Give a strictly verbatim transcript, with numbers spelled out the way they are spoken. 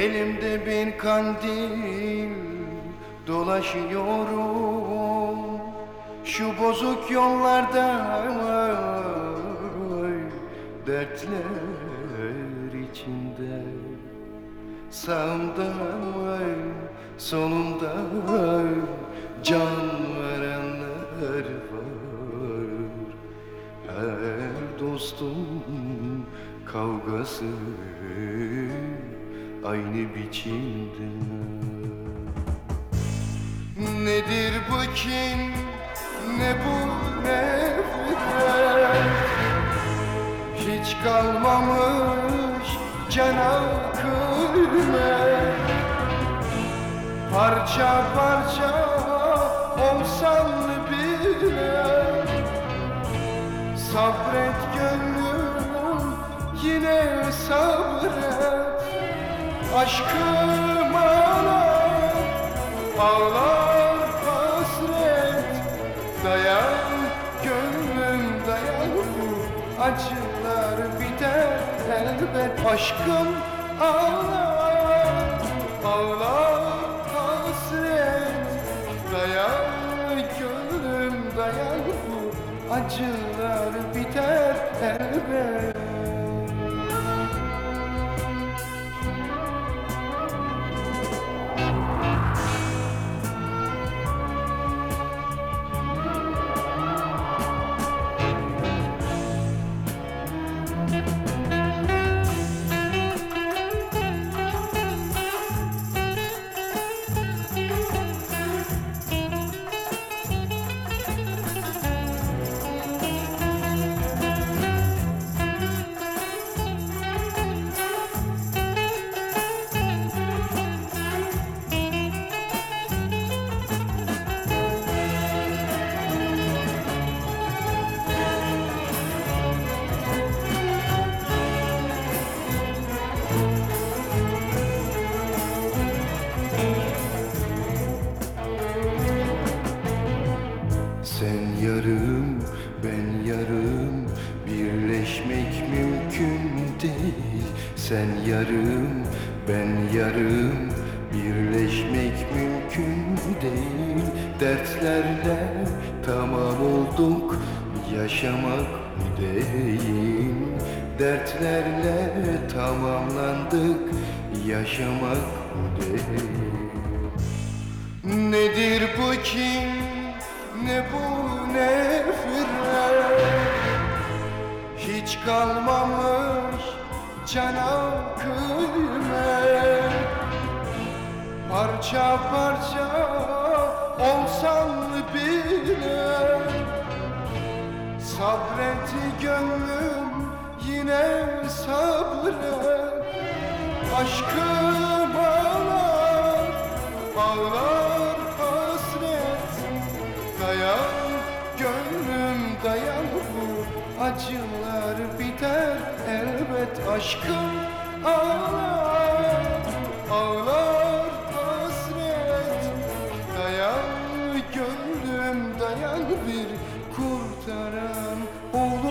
Elimde bir kandil dolaşıyorum şu bozuk yollarda, dertler içinde. Sağımda solumda can verenler var. Her dostum kavgası aynı biçimde. Nedir bu kin, ne bu nefret? Hiç kalmamış cana kıymet. Parça parça olsan bile sabret gönlüm, yine sabret. Aşkım ağlar, ağlar hasret. Dayan gönlüm dayan, bu acılar biter elbet. Aşkım ağlar, ağlar hasret. Dayan gönlüm dayan, bu acılar biter elbet. Sen yarım, ben yarım, birleşmek mümkün değil. Sen yarım, ben yarım, birleşmek mümkün değil. Dertlerle tamam olduk, yaşamak bu değil. Dertlerle tamamlandık, yaşamak bu değil. Nedir bu kin, ne bu nefret? Hiç kalmamış cana kıymet. Parça parça olsan bile sabret gönlüm, yine sabret. Aşkım ağlar, ağlar hasret. Dayan gönlüm dayan, bu acılar biter elbet. Aşkım ağlar, ağlar hasret. Dayan gönlüm dayan, bir kurtaran olur.